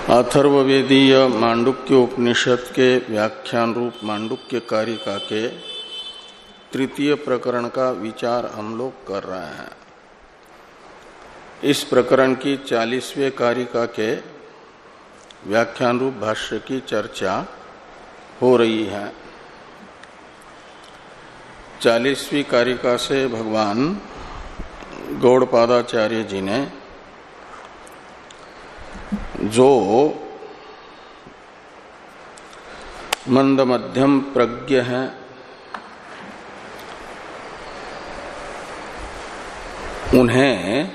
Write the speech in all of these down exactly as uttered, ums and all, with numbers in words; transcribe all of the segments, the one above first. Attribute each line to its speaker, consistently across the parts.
Speaker 1: अथर्ववेदीय मांडुक्य उपनिषद के व्याख्यान रूप मांडुक्य कारिका के तृतीय प्रकरण का विचार हम लोग कर रहे हैं। इस प्रकरण की चालीसवें कारिका के व्याख्यान रूप भाष्य की चर्चा हो रही है। चालीसवीं कारिका से भगवान गौड़पादाचार्य जी ने जो मंद मध्यम प्रज्ञ हैं उन्हें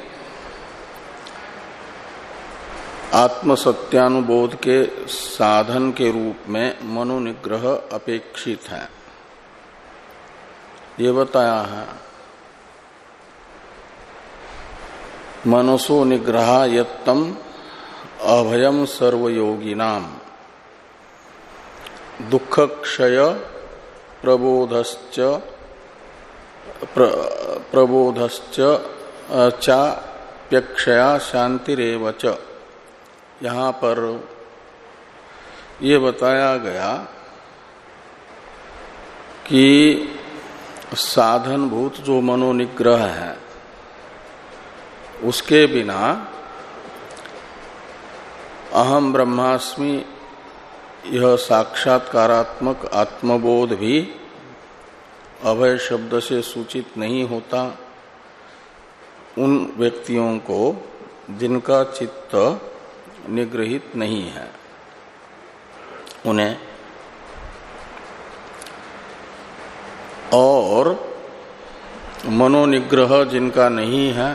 Speaker 1: आत्मसत्यानुबोध के साधन के रूप में मनोनिग्रह अपेक्षित है, ये बताया है। मनसो निग्रह यत्तम अभयम सर्वयोगिनाम दुख क्षय प्रबोधश्च प्र, प्रबोधश्च चाप्यक्षया शांतिरेव च। यहाँ पर ये बताया गया कि साधनभूत जो मनोनिग्रह है उसके बिना अहम ब्रह्मास्मि यह साक्षात्कारात्मक आत्मबोध भी अभय शब्द से सूचित नहीं होता। उन व्यक्तियों को जिनका चित्त निग्रहित नहीं है उन्हें, और मनोनिग्रह जिनका नहीं है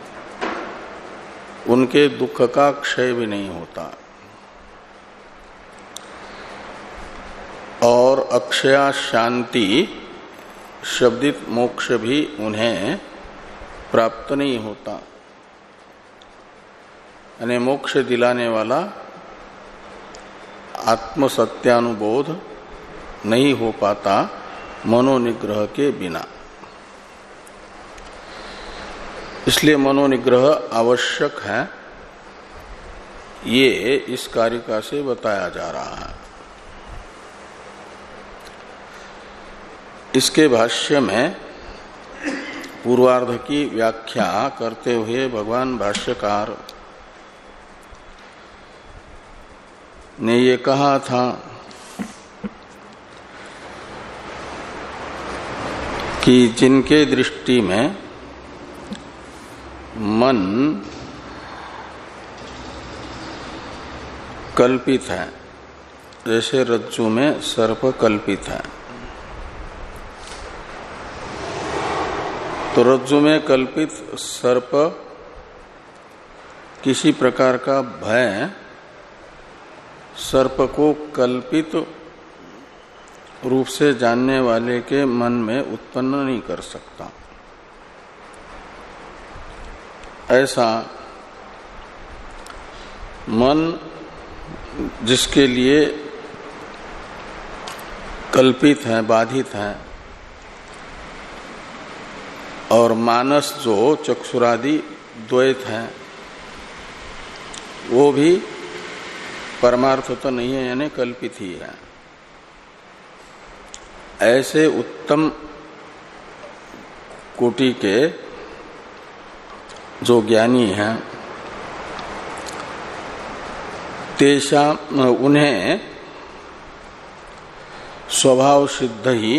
Speaker 1: उनके दुख का क्षय भी नहीं होता और अक्षया शांति शब्दित मोक्ष भी उन्हें प्राप्त नहीं होता। यानी मोक्ष दिलाने वाला आत्मसत्यानुबोध नहीं हो पाता मनोनिग्रह के बिना। इसलिए मनोनिग्रह आवश्यक है, ये इस कारिका से बताया जा रहा है। इसके भाष्य में पूर्वार्ध की व्याख्या करते हुए भगवान भाष्यकार ने ये कहा था कि जिनके दृष्टि में मन कल्पित है, जैसे रज्जु में सर्प कल्पित है, तो रज्जु में कल्पित सर्प किसी प्रकार का भय सर्प को कल्पित रूप से जानने वाले के मन में उत्पन्न नहीं कर सकता। ऐसा मन जिसके लिए कल्पित है, बाधित है, और मानस जो चक्षुरादि द्वैत है वो भी परमार्थ तो नहीं है, यानी कल्पित ही है। ऐसे उत्तम कोटि के जो ज्ञानी हैं तेषा उन्हें स्वभाव सिद्ध ही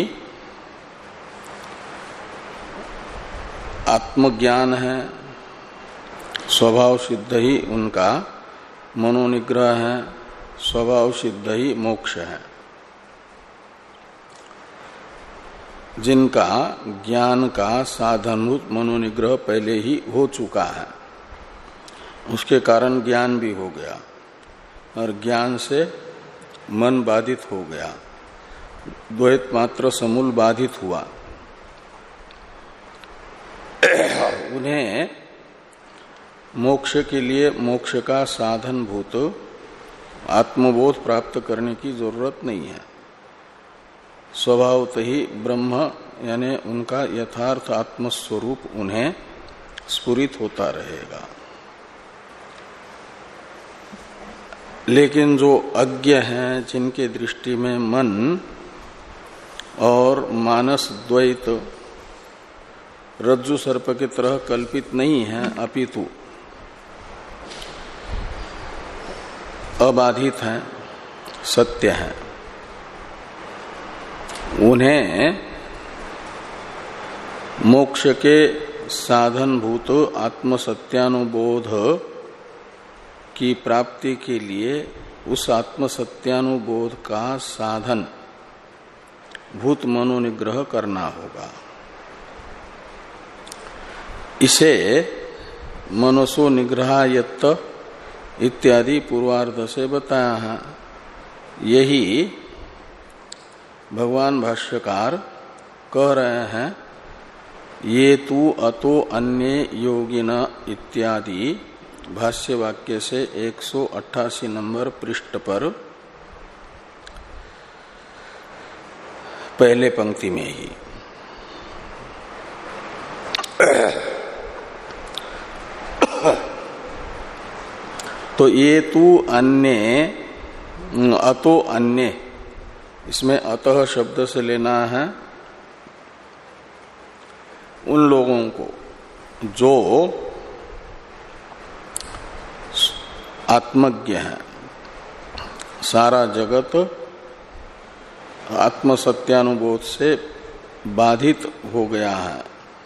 Speaker 1: आत्मज्ञान है, स्वभाव सिद्ध ही उनका मनोनिग्रह है, स्वभाव सिद्ध ही मोक्ष है। जिनका ज्ञान का साधनभूत मनोनिग्रह पहले ही हो चुका है, उसके कारण ज्ञान भी हो गया और ज्ञान से मन बाधित हो गया, द्वैत मात्र समूल बाधित हुआ। उन्हें मोक्ष के लिए मोक्ष का साधनभूत आत्मबोध प्राप्त करने की जरूरत नहीं है। स्वभावतः ही ब्रह्म यानी उनका यथार्थ आत्मस्वरूप उन्हें स्फुरित होता रहेगा। लेकिन जो अज्ञ हैं, जिनके दृष्टि में मन और मानस द्वैत रज्जु सर्प की तरह कल्पित नहीं है, अपितु अबाधित हैं, सत्य हैं, उन्हें मोक्ष के साधनभूत आत्मसत्यानुबोध की प्राप्ति के लिए उस आत्मसत्यानुबोध का साधन भूत मनोनिग्रह करना होगा। इसे मनसो निग्रहायत्त इत्यादि पूर्वार्ध से बताया है। यही भगवान भाष्यकार कह रहे हैं, ये तु अतो अन्ये योगिना इत्यादि भाष्य वाक्य से एक सौ अट्ठासी नंबर पृष्ठ पर पहले पंक्ति में ही। तो ये तु अन्य, अतो अन्य, इसमें अतः शब्द से लेना है उन लोगों को जो आत्मज्ञ है, सारा जगत आत्मसत्यानुबोध से बाधित हो गया है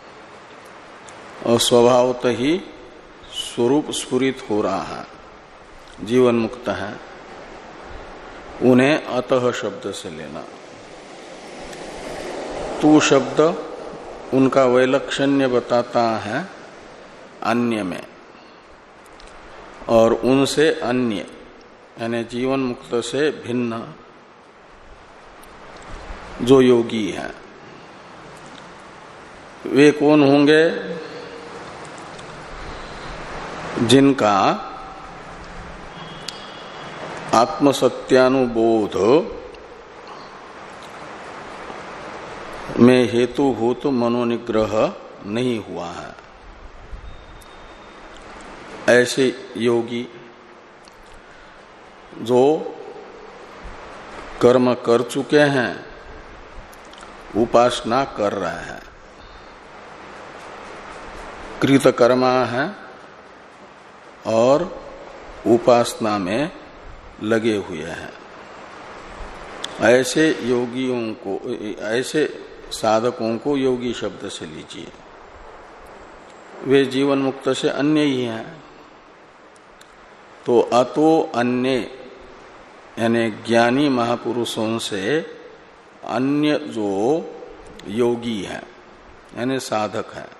Speaker 1: और स्वभावतः ही स्वरूप स्फुरित हो रहा है, जीवन मुक्त है, उन्हें अतः शब्द से लेना। तू शब्द उनका वैलक्षण्य बताता है अन्य में, और उनसे अन्य यानी जीवन मुक्त से भिन्न जो योगी हैं, वे कौन होंगे? जिनका आत्मसत्यानुबोध में हेतुभूत मनोनिग्रह नहीं हुआ है। ऐसे योगी जो कर्म कर चुके हैं, उपासना कर रहे हैं, कृतकर्मा है और उपासना में लगे हुए हैं, ऐसे योगियों को, ऐसे साधकों को योगी शब्द से लीजिए। वे जीवन मुक्त से अन्य ही हैं। तो अतो अन्य यानी ज्ञानी महापुरुषों से अन्य जो योगी है यानी साधक है,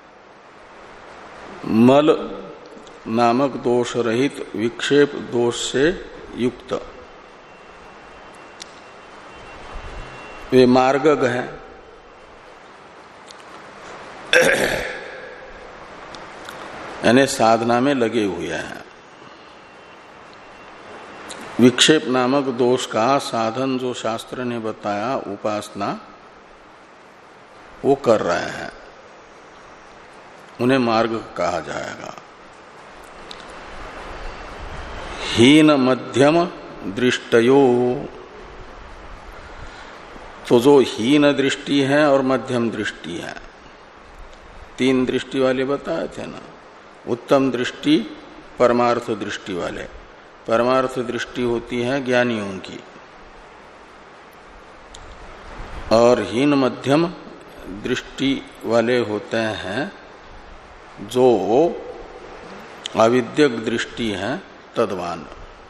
Speaker 1: मल नामक दोष रहित विक्षेप दोष से युक्त वे मार्गग हैं। यानी साधना में लगे हुए हैं। विक्षेप नामक दोष का साधन जो शास्त्र ने बताया उपासना, वो कर रहे हैं, उन्हें मार्ग कहा जाएगा। हीन मध्यम दृष्टयो, तो जो हीन दृष्टि है और मध्यम दृष्टि है, तीन दृष्टि वाले बताए थे ना। उत्तम दृष्टि परमार्थ दृष्टि वाले, परमार्थ दृष्टि होती है ज्ञानियों की, और हीन मध्यम दृष्टि वाले होते हैं जो अविद्यक दृष्टि है तद्वान।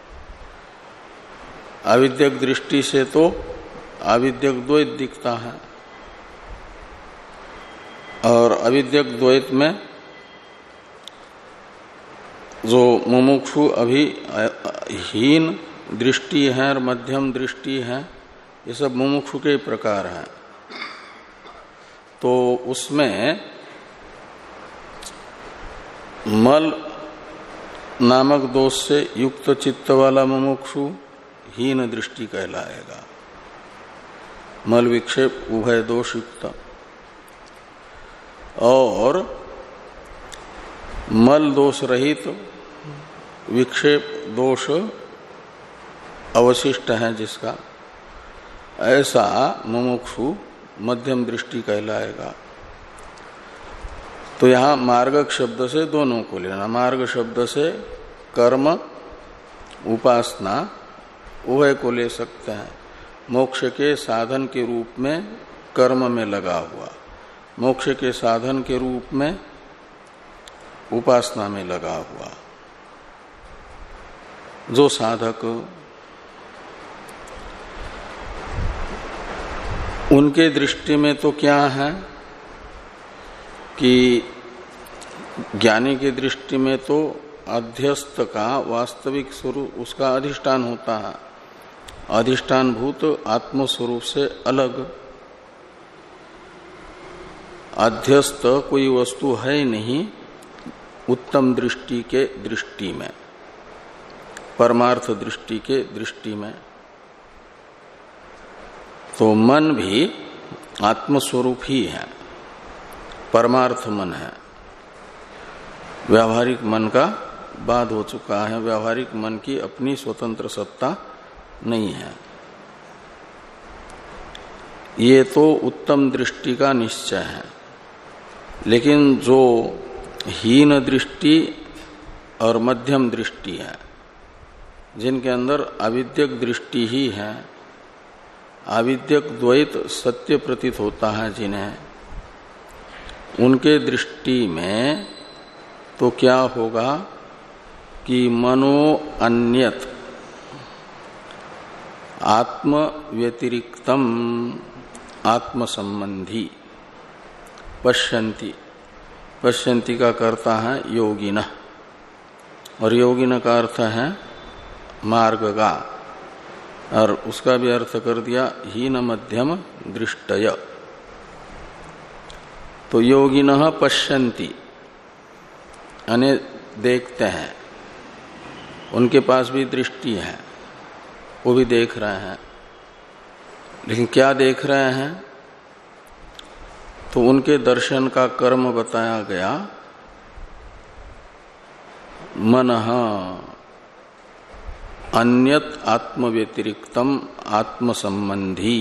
Speaker 1: अविद्यक दृष्टि से तो अविद्यक द्वैत दिखता है, और अविद्यक द्वैत में जो मुमुक्षु अभी हीन दृष्टि है और मध्यम दृष्टि है, ये सब मुमुक्षु के प्रकार हैं। तो उसमें मल नामक दोष से युक्त चित्त वाला मुमुक्षु हीन दृष्टि कहलाएगा, मल विक्षेप उभय दोष युक्त। और मल दोष रहित विक्षेप दोष अवशिष्ट है जिसका, ऐसा मुमुक्षु मध्यम दृष्टि कहलाएगा। तो यहां मार्ग शब्द से दोनों को लेना। मार्ग शब्द से कर्म उपासना उभय को ले सकते हैं। मोक्ष के साधन के रूप में कर्म में लगा हुआ, मोक्ष के साधन के रूप में उपासना में लगा हुआ जो साधक, उनके दृष्टि में तो क्या है कि ज्ञानी की दृष्टि में तो अध्यस्त का वास्तविक स्वरूप उसका अधिष्ठान होता है, अधिष्ठान भूत आत्म स्वरूप से अलग। अध्यस्त कोई वस्तु है नहीं उत्तम दृष्टि के दृष्टि में, परमार्थ दृष्टि के दृष्टि में। तो मन भी आत्मस्वरूप ही है, परमार्थ मन है। व्यावहारिक मन का बाद हो चुका है, व्यावहारिक मन की अपनी स्वतंत्र सत्ता नहीं है। ये तो उत्तम दृष्टि का निश्चय है, लेकिन जो हीन दृष्टि और मध्यम दृष्टि है, जिनके अंदर अविद्यक दृष्टि ही है, अविद्यक द्वैत सत्य प्रतीत होता है जिन्हें, उनके दृष्टि में तो क्या होगा कि मनो अन्यत आत्म व्यतिरिक्तम आत्म संबंधी पश्यन्ति। पश्यन्ति का करता है योगिनः, और योगिन का अर्थ है मार्गगा, और उसका भी अर्थ कर दिया हीन मध्यम दृष्टय। तो योगिनः पश्यन्ति यानी देखते हैं, उनके पास भी दृष्टि है, वो भी देख रहे हैं। लेकिन क्या देख रहे हैं? तो उनके दर्शन का कर्म बताया गया मनः अन्यत आत्म व्यतिरिक्तम आत्म संबंधी।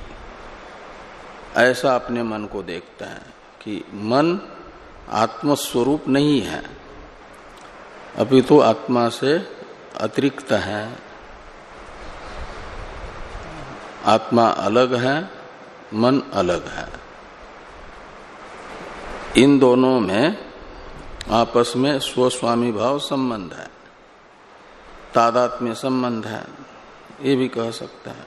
Speaker 1: ऐसा अपने मन को देखते हैं कि मन आत्मस्वरूप नहीं है, अभी तो आत्मा से अतिरिक्त है। आत्मा अलग है, मन अलग है। इन दोनों में आपस में स्वस्वामी भाव संबंध है, तादात्म्य संबंध है, ये भी कह सकते हैं।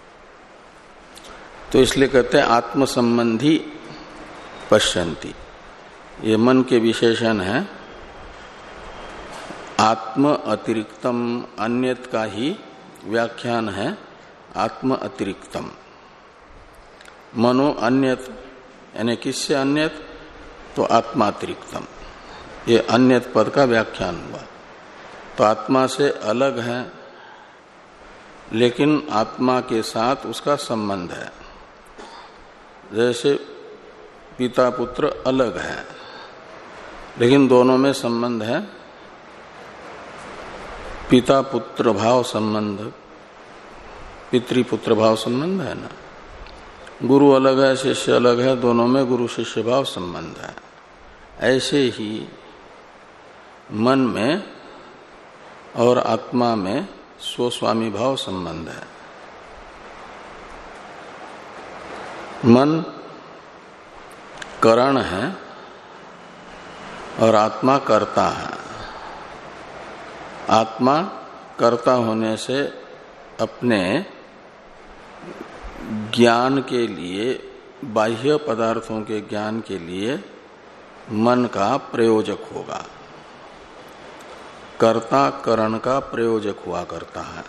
Speaker 1: तो इसलिए कहते हैं आत्म संबंधी पश्यन्ति। ये मन के विशेषण है। आत्म अतिरिक्तम, अन्यत का ही व्याख्यान है आत्म अतिरिक्तम। मनो अन्यत यानी किससे अन्यत? तो आत्मातिरिक्तम, ये अन्यत पद का व्याख्यान हुआ। तो आत्मा से अलग है, लेकिन आत्मा के साथ उसका संबंध है। जैसे पिता पुत्र अलग है, लेकिन दोनों में संबंध है पिता पुत्र भाव संबंध, पितृपुत्र भाव संबंध है ना। गुरु अलग है, शिष्य अलग है, दोनों में गुरु शिष्य भाव संबंध है। ऐसे ही मन में और आत्मा में स्वस्वामी भाव संबंध है। मन करण है और आत्मा कर्ता है। आत्मा कर्ता होने से अपने ज्ञान के लिए, बाह्य पदार्थों के ज्ञान के लिए मन का प्रयोजक होगा। कर्ता करण का प्रयोजक हुआ करता है,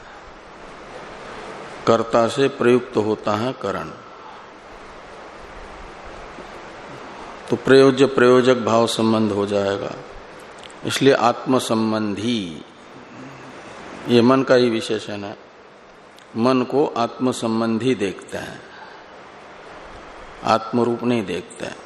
Speaker 1: कर्ता से प्रयुक्त होता है करण। तो प्रयोज्य प्रयोजक भाव संबंध हो जाएगा। इसलिए आत्म संबंधी, ये मन का ही विशेषण है। मन को आत्म संबंधी देखते हैं, आत्मरूप नहीं देखते हैं।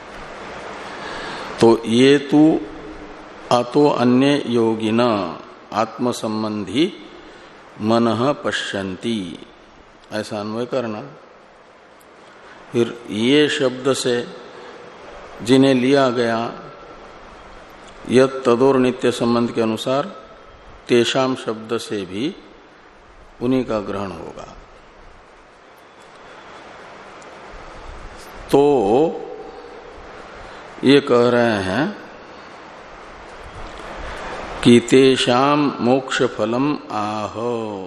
Speaker 1: तो ये तो अतो अन्य योगिना आत्म संबंधी मनः पश्यन्ति, ऐसा अन्वय करना। फिर ये शब्द से जिन्हें लिया गया यत तदोर नित्य संबंध के अनुसार तेषाम शब्द से भी उन्हीं का ग्रहण होगा। तो ये कह रहे हैं कि तेषाम मोक्ष फलम आह,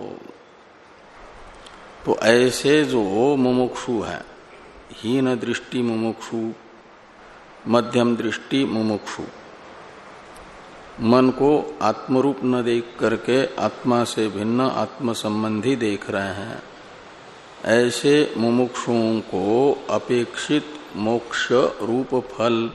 Speaker 1: तो ऐसे जो मुमुक्षु है, हीन दृष्टि मुमुक्षु, मध्यम दृष्टि मुमुक्षु, मन को आत्मरूप न देख करके आत्मा से भिन्न आत्म संबंधी देख रहे हैं, ऐसे मुमुक्षुओं को अपेक्षित मोक्ष रूप फल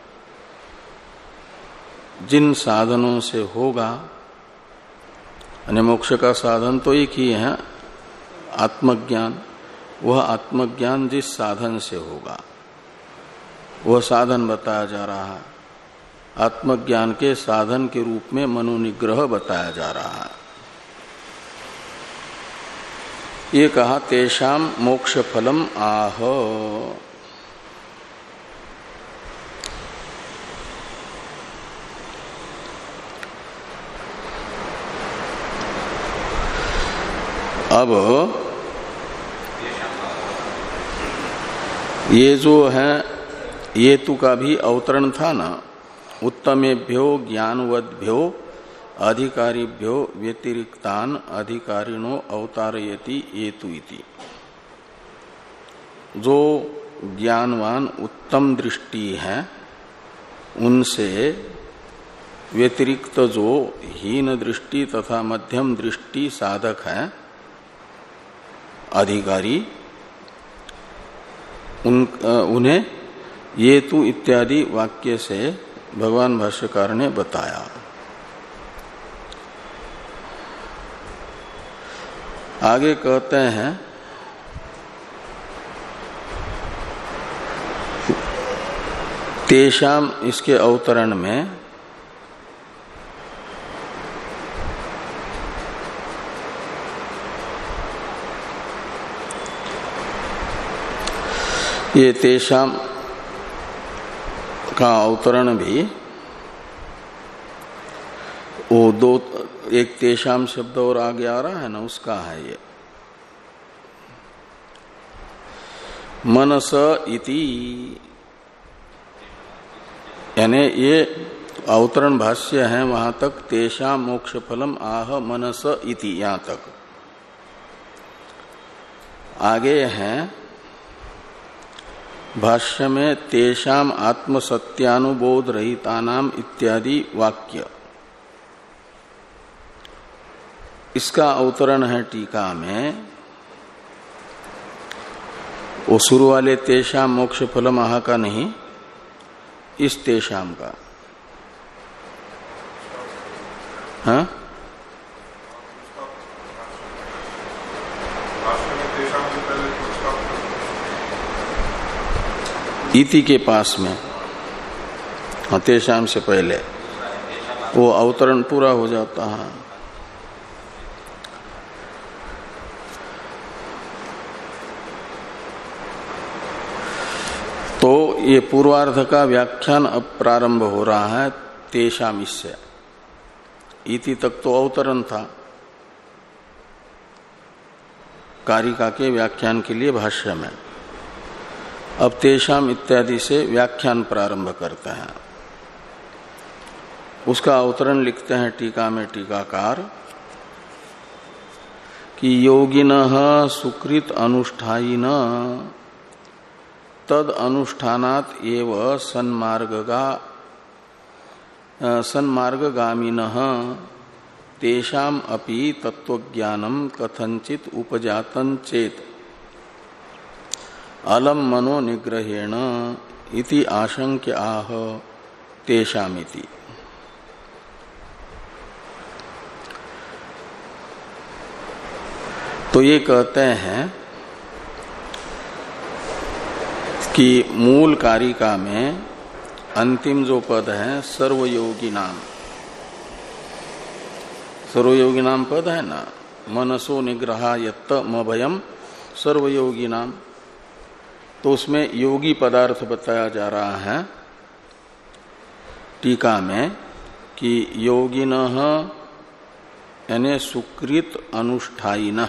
Speaker 1: जिन साधनों से होगा, यानी मोक्ष का साधन तो एक ही है, आत्मज्ञान, वह आत्मज्ञान जिस साधन से होगा वह साधन बताया जा रहा है। आत्मज्ञान के साधन के रूप में मनोनिग्रह बताया जा रहा है। ये कहा तेषाम मोक्ष फलम आह। अब ये जो है ये तु का भी अवतरण था ना, उत्तमेभ्यो ज्ञानवद्भ्यो अधिकारिभ्यो व्यतिरिक्तान अधिकारिणो अवतारयति येतु इति। जो ज्ञानवान उत्तम दृष्टि है उनसे व्यतिरिक्त जो हीन दृष्टि तथा मध्यम दृष्टि साधक है, अधिकारी, उन उन्हें ये तु इत्यादि वाक्य से भगवान भाष्यकार ने बताया। आगे कहते हैं तेषाम, इसके अवतरण में ये तेषाम का अवतरण भी वो दो, एक तेषाम शब्द और आगे आ रहा है ना, उसका है ये मनस इति, यानी ये अवतरण भाष्य है, वहां तक तेषाम मोक्ष फलम आह मनस इति, यहां तक। आगे हैं भाष्य में तेषाम आत्म सत्यानुबोध रहितानाम इत्यादि वाक्य, इसका अवतरण है टीका में, वो शुरू वाले तेषाम मोक्ष फलम आह का नहीं, इस तेषाम का। हाँ, इति के पास में, हाँ, तेषाम से पहले वो अवतरण पूरा हो जाता है। तो ये पूर्वार्ध का व्याख्यान अब प्रारंभ हो रहा है तेषाम इससे। इति तक तो अवतरण था कारिका के व्याख्यान के लिए भाष्य में, अब तेषाम इत्यादि से व्याख्यान प्रारंभ करते हैं। उसका अवतरण लिखते हैं टीका में टीकाकार कि योगिनः सुकृत अनुष्ठायिन तद अनुष्ठानात् एव सन्मार्गगा सन्मार्गगामिनः तेषाम अपि तत्वज्ञानं कथंचित उपजातं चेत अलम मनो निग्रहेण इति आशंक्य आह तेषामिति। तो ये कहते हैं कि मूल कारिका में अंतिम जो पद है सर्वयोगी नाम, सर्वयोगी नाम पद है ना, मनसो निग्रहा यत्त मभयम सर्वयोगी नाम। तो उसमें योगी पदार्थ बताया जा रहा है टीका में कि योगिनः यानी सुकृत अनुष्ठायिनः।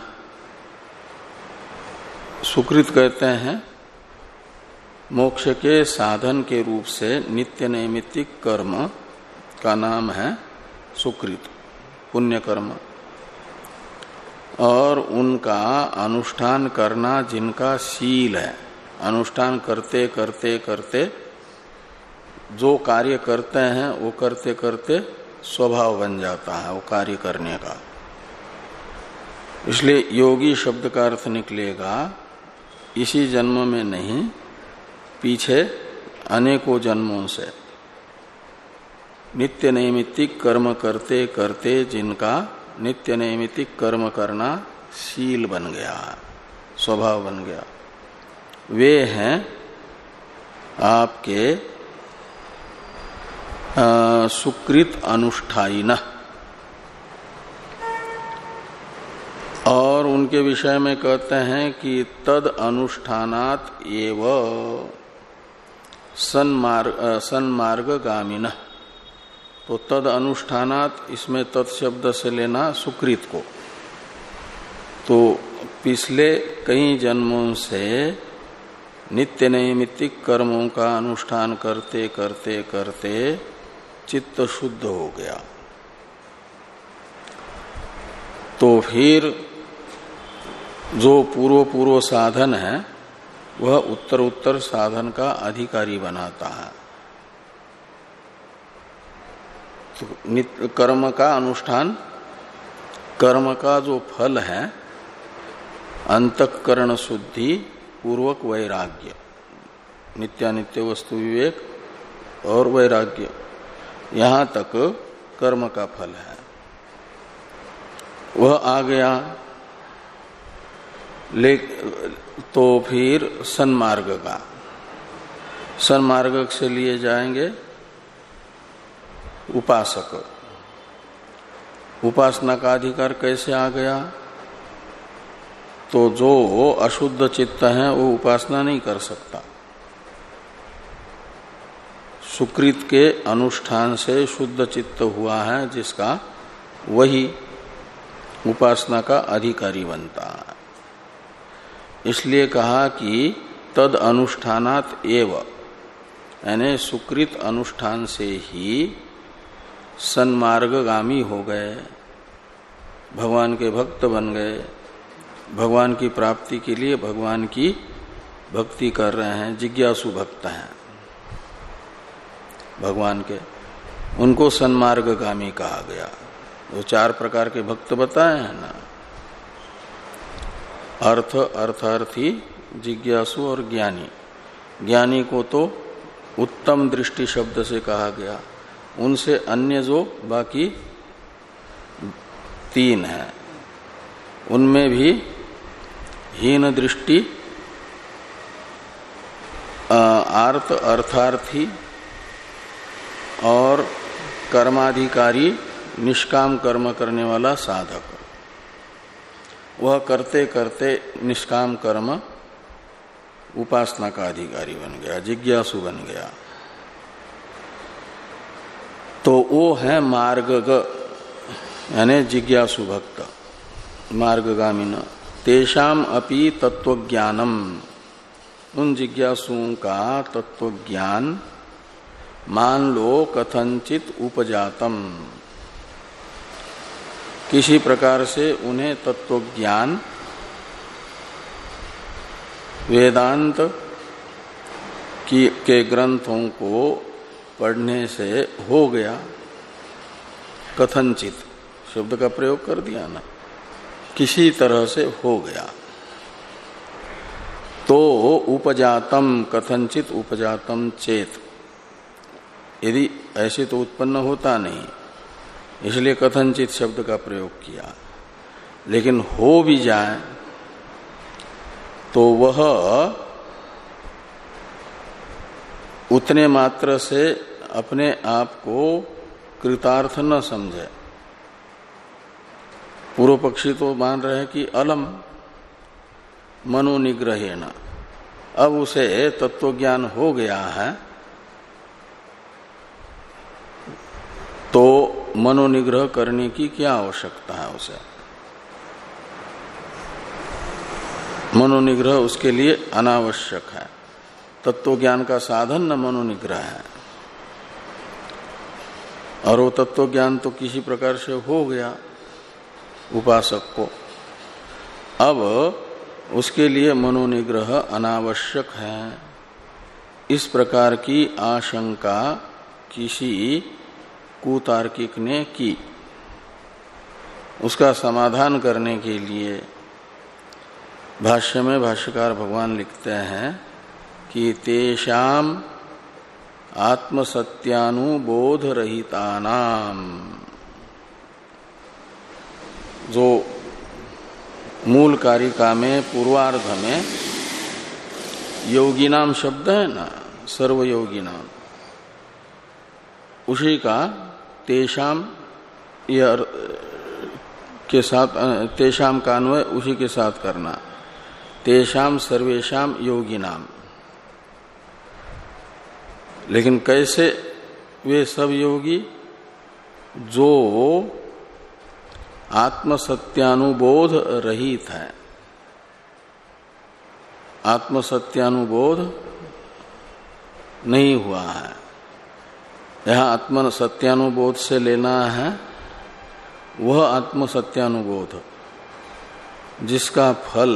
Speaker 1: सुकृत कहते हैं मोक्ष के साधन के रूप से नित्य नैमित्तिक कर्म का नाम है सुकृत, पुण्य कर्म। और उनका अनुष्ठान करना जिनका शील है, अनुष्ठान करते करते करते जो कार्य करते हैं वो करते करते स्वभाव बन जाता है वो कार्य करने का। इसलिए योगी शब्द का अर्थ निकलेगा इसी जन्म में नहीं, पीछे अनेकों जन्मों से नित्य नैमित्तिक कर्म करते करते जिनका नित्य नैमित्तिक कर्म करना शील बन गया, स्वभाव बन गया, वे हैं आपके आ, सुकृत अनुष्ठायिनः। और उनके विषय में कहते हैं कि तद अनुष्ठानात एव सन्मार्ग सन्मार्गगामिनः। तो तद अनुष्ठानात, इसमें तत्शब्द से लेना सुकृत को। तो पिछले कई जन्मों से नित्य नैमित्तिक कर्मों का अनुष्ठान करते करते करते चित्त शुद्ध हो गया, तो फिर जो पूर्व पूर्व साधन है वह उत्तर उत्तर साधन का अधिकारी बनाता है। तो नित्य कर्म का अनुष्ठान, कर्म का जो फल है अंतःकरण शुद्धि पूर्वक वैराग्य, नित्यानित्य वस्तु विवेक और वैराग्य, यहाँ तक कर्म का फल है, वह आ गया। ले तो फिर सन्मार्ग का, सन्मार्ग से लिए जाएंगे उपासक। उपासना का अधिकार कैसे आ गया? तो जो अशुद्ध चित्त है वो उपासना नहीं कर सकता। सुकृत के अनुष्ठान से शुद्ध चित्त हुआ है जिसका, वही उपासना का अधिकारी बनता है। इसलिए कहा कि तद अनुष्ठानात एव, यानी सुकृत अनुष्ठान से ही सन्मार्गगामी हो गए, भगवान के भक्त बन गए, भगवान की प्राप्ति के लिए भगवान की भक्ति कर रहे हैं, जिज्ञासु भक्त हैं भगवान के, उनको सन्मार्गगामी कहा गया। वो चार प्रकार के भक्त बताए हैं ना, अर्थ, अर्थार्थी, जिज्ञासु और ज्ञानी। ज्ञानी को तो उत्तम दृष्टि शब्द से कहा गया, उनसे अन्य जो बाकी तीन है उनमें भी हीन दृष्टि, आर्त, अर्थार्थी और कर्माधिकारी, निष्काम कर्म करने वाला साधक, वह करते करते निष्काम कर्म उपासना का अधिकारी बन गया, जिज्ञासु बन गया। तो वो है मार्गग, यानी जिज्ञासु भक्त, मार्गगामिन। तेषाम अपि तत्वज्ञानम, उन जिज्ञासुओं का तत्वज्ञान मान लो कथंचित उपजातम, किसी प्रकार से उन्हें तत्वज्ञान वेदांत की के ग्रंथों को पढ़ने से हो गया। कथंचित शब्द का प्रयोग कर दिया ना, किसी तरह से हो गया। तो उपजातम, कथंचित उपजातम चेत, यदि ऐसे तो उत्पन्न होता नहीं, इसलिए कथंचित शब्द का प्रयोग किया। लेकिन हो भी जाए तो वह उतने मात्र से अपने आप को कृतार्थ न समझे, पूर्व पक्षी तो मान रहे हैं कि अलम मनोनिग्रहेण, अब उसे तत्व ज्ञान हो गया है तो मनोनिग्रह करने की क्या आवश्यकता है उसे। मनोनिग्रह उसके लिए अनावश्यक है। तत्व ज्ञान का साधन न मनोनिग्रह है, और वो तत्व ज्ञान तो किसी प्रकार से हो गया उपासक को, अब उसके लिए मनोनिग्रह अनावश्यक है। इस प्रकार की आशंका किसी कुतार्किक ने की। उसका समाधान करने के लिए भाष्य में भाष्यकार भगवान लिखते हैं कि तेषाम आत्मसत्यानुबोध रहितानाम, जो मूल कारिका में पूर्वार्ध में योगिनाम शब्द है ना, सर्वयोगिनाम, उसी का तेषाम यह के साथ, तेषाम का अन्वय उसी के साथ करना, तेषाम सर्वेषाम योगिनाम। लेकिन कैसे वे सब योगी? जो आत्मसत्यानुबोध रहित है। आत्मसत्यानुबोध नहीं हुआ है। यहां आत्मसत्यानुबोध से लेना है वह आत्मसत्यानुबोध जिसका फल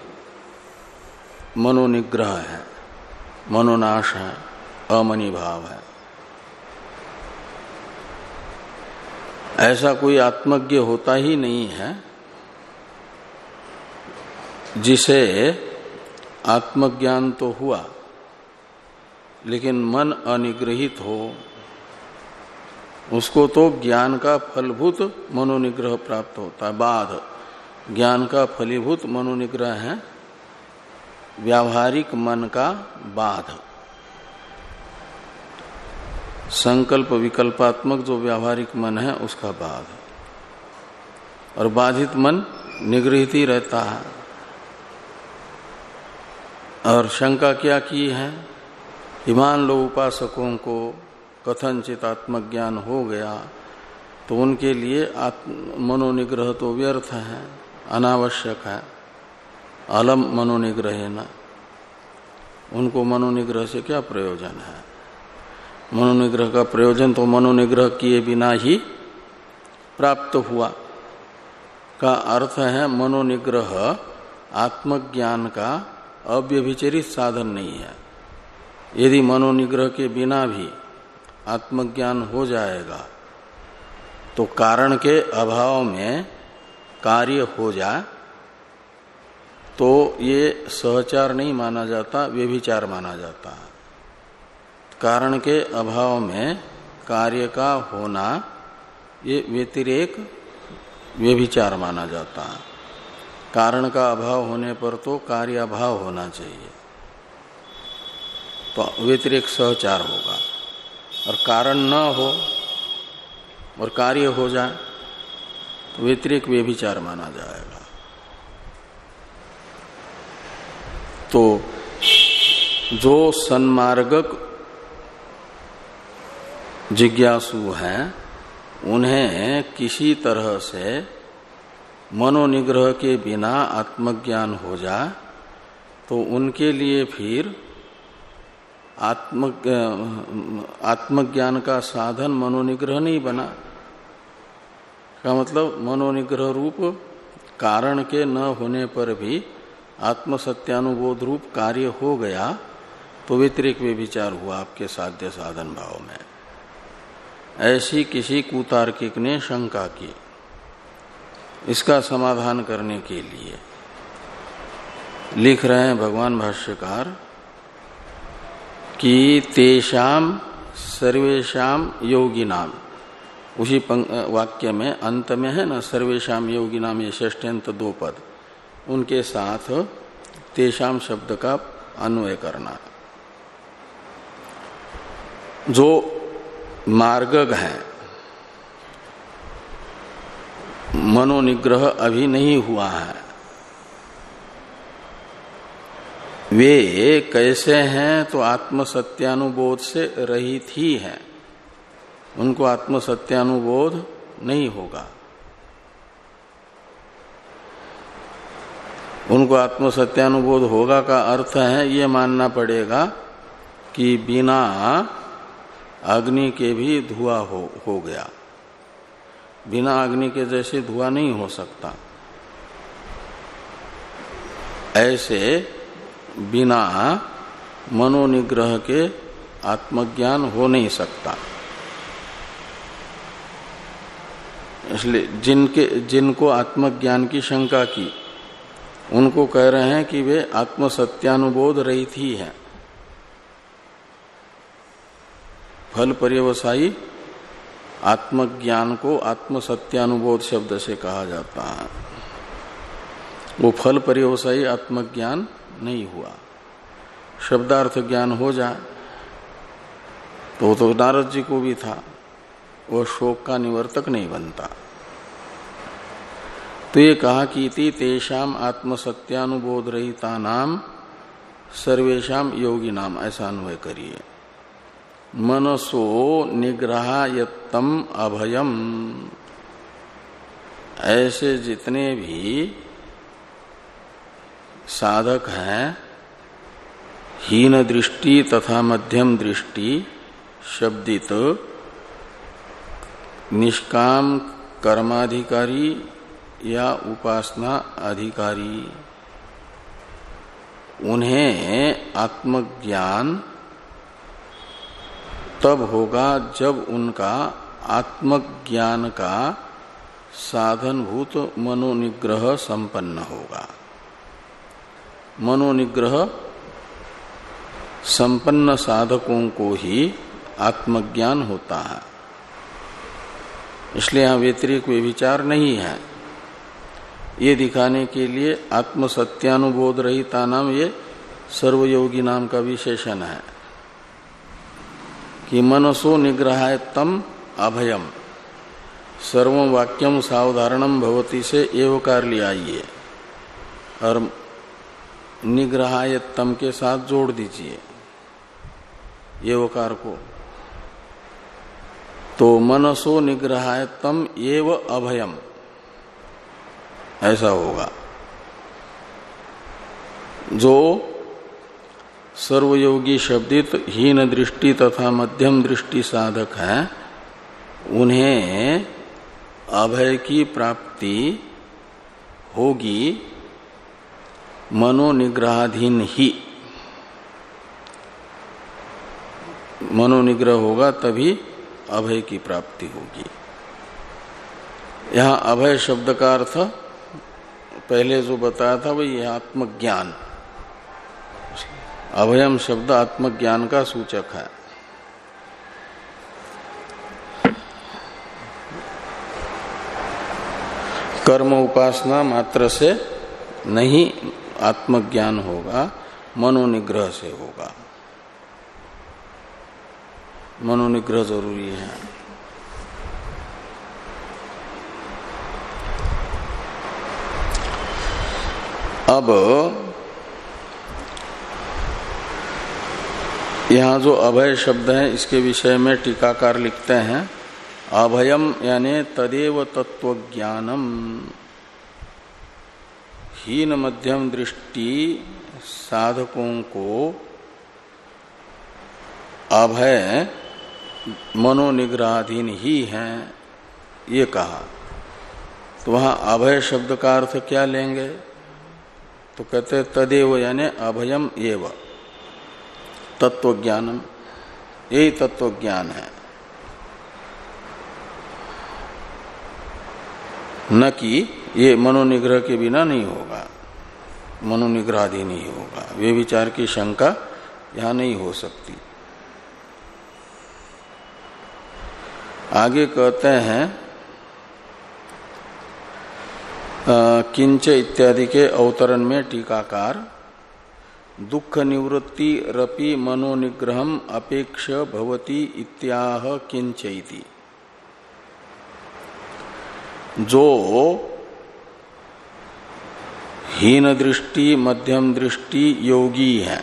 Speaker 1: मनोनिग्रह है, मनोनाश है, अमनि भाव है। ऐसा कोई आत्मज्ञ होता ही नहीं है जिसे आत्मज्ञान तो हुआ लेकिन मन अनिग्रहित हो। उसको तो ज्ञान का फलभूत मनोनिग्रह प्राप्त होता है। बाध ज्ञान का फलीभूत मनोनिग्रह है, व्यावहारिक मन का बाध। संकल्प विकल्पात्मक जो व्यावहारिक मन है उसका बाध, और बाधित मन निगृहित ही रहता है। और शंका क्या की है कि मान लो उपासकों को कथनचित आत्मज्ञान हो गया तो उनके लिए मनोनिग्रह तो व्यर्थ है, अनावश्यक है। अलम मनोनिग्रह न, उनको मनोनिग्रह से क्या प्रयोजन है? मनोनिग्रह का प्रयोजन तो मनोनिग्रह किए बिना ही प्राप्त हुआ। का अर्थ है मनोनिग्रह आत्मज्ञान का अव्यभिचरित साधन नहीं है। यदि मनोनिग्रह के बिना भी आत्मज्ञान हो जाएगा तो कारण के अभाव में कार्य हो जाए तो ये सहचार नहीं माना जाता, व्यभिचार माना जाता है। कारण के अभाव में कार्य का होना ये व्यतिरेक व्यभिचार माना जाता है। कारण का अभाव होने पर तो कार्य अभाव होना चाहिए, तो व्यतिरेक सहचार होगा। और कारण न हो और कार्य हो जाए तो व्यतिरेक व्यभिचार माना जाएगा। तो जो सन्मार्गक जिज्ञासु हैं उन्हें किसी तरह से मनोनिग्रह के बिना आत्मज्ञान हो जाए तो उनके लिए फिर आत्म आत्मज्ञान का साधन मनोनिग्रह नहीं बना। का मतलब मनोनिग्रह रूप कारण के न होने पर भी आत्मसत्यानुबोध रूप कार्य हो गया तो व्यतिरेक व्यभिचार हुआ आपके साध्य साधन भाव में। ऐसी किसी कुतार्किक ने शंका की। इसका समाधान करने के लिए लिख रहे हैं भगवान भाष्यकार कि तेषाम सर्वेषाम योगिनाम, उसी वाक्य में अंत में है ना सर्वेषाम योगिनाम, ये षष्ठ्यंत दो पद, उनके साथ तेषाम शब्द का अन्वय करना। जो मार्गग हैं मनोनिग्रह अभी नहीं हुआ है। वे कैसे हैं? तो आत्मसत्यानुबोध से रहित ही हैं, उनको आत्मसत्यानुबोध नहीं होगा। उनको आत्मसत्यानुबोध होगा का अर्थ है ये मानना पड़ेगा कि बिना अग्नि के भी धुआं हो, हो गया। बिना अग्नि के जैसे धुआं नहीं हो सकता, ऐसे बिना मनोनिग्रह के आत्मज्ञान हो नहीं सकता। इसलिए जिनके जिनको आत्मज्ञान की शंका की, उनको कह रहे हैं कि वे आत्मसत्यानुबोध रहित ही हैं। फल पर्यवसायी आत्मज्ञान को आत्मसत्यानुबोध शब्द से कहा जाता है। वो फल पर्यवसायी आत्मज्ञान नहीं हुआ। शब्दार्थ ज्ञान हो जाए तो तो नारद जी को भी था, वो शोक का निवर्तक नहीं बनता। तो ये कहा कि इति तेषाम आत्मसत्यानुबोध रहिता नाम सर्वेषाम योगी नाम, ऐसा अन्वय करिए। मनसो निग्रहायत्तम अभयम, ऐसे जितने भी साधक हैं, हीन दृष्टि तथा मध्यम दृष्टि शब्दित निष्काम कर्माधिकारी या उपासना अधिकारी, उन्हें आत्मज्ञान तब होगा जब उनका आत्मज्ञान का साधनभूत मनोनिग्रह संपन्न होगा। मनोनिग्रह संपन्न साधकों को ही आत्मज्ञान होता है। इसलिए यहां व्यतिरेक व्यभिचार नहीं है। ये दिखाने के लिए आत्मसत्यानुबोध रहिता नाम ये सर्वयोगी नाम का विशेषण है कि मनसो निग्रहायत्तम अभयम, सर्वं वाक्यम सावधारणम भवति से एवकार ले आइए और निग्रहायत्तम के साथ जोड़ दीजिए एवकार को, तो मनसो निग्रहायत्तम एव अभयम ऐसा होगा। जो सर्वयोगी शब्दित हीन दृष्टि तथा मध्यम दृष्टि साधक हैं, उन्हें अभय की प्राप्ति होगी मनोनिग्रहाधीन ही। मनोनिग्रह होगा तभी अभय की प्राप्ति होगी। यहां अभय शब्द का अर्थ पहले जो बताया था वही आत्मज्ञान। अभयम शब्द आत्मज्ञान का सूचक है। कर्म उपासना मात्र से नहीं आत्मज्ञान होगा, मनोनिग्रह से होगा। मनोनिग्रह जरूरी है। अब यहां जो अभय शब्द है इसके विषय में टीकाकार लिखते हैं, अभयम यानी तदेव तत्वज्ञानम, हीन मध्यम दृष्टि साधकों को अभय मनोनिग्रहाधीन ही हैं ये कहा। तो वहां अभय शब्द का अर्थ क्या लेंगे? तो कहते तदेव यानी अभयम एव तत्वज्ञानम, यही तत्वज्ञान है, न कि ये मनोनिग्रह के बिना नहीं होगा, मनोनिग्रहाधीन ही होगा। वे विचार की शंका यहां नहीं हो सकती। आगे कहते हैं किंच इत्यादि के अवतरण में टीकाकार दुख निवृत्ति रपि मनोनिग्रहम अपेक्ष भवति इत्याह किंच इति। जो हीन दृष्टि मध्यम दृष्टि योगी हैं,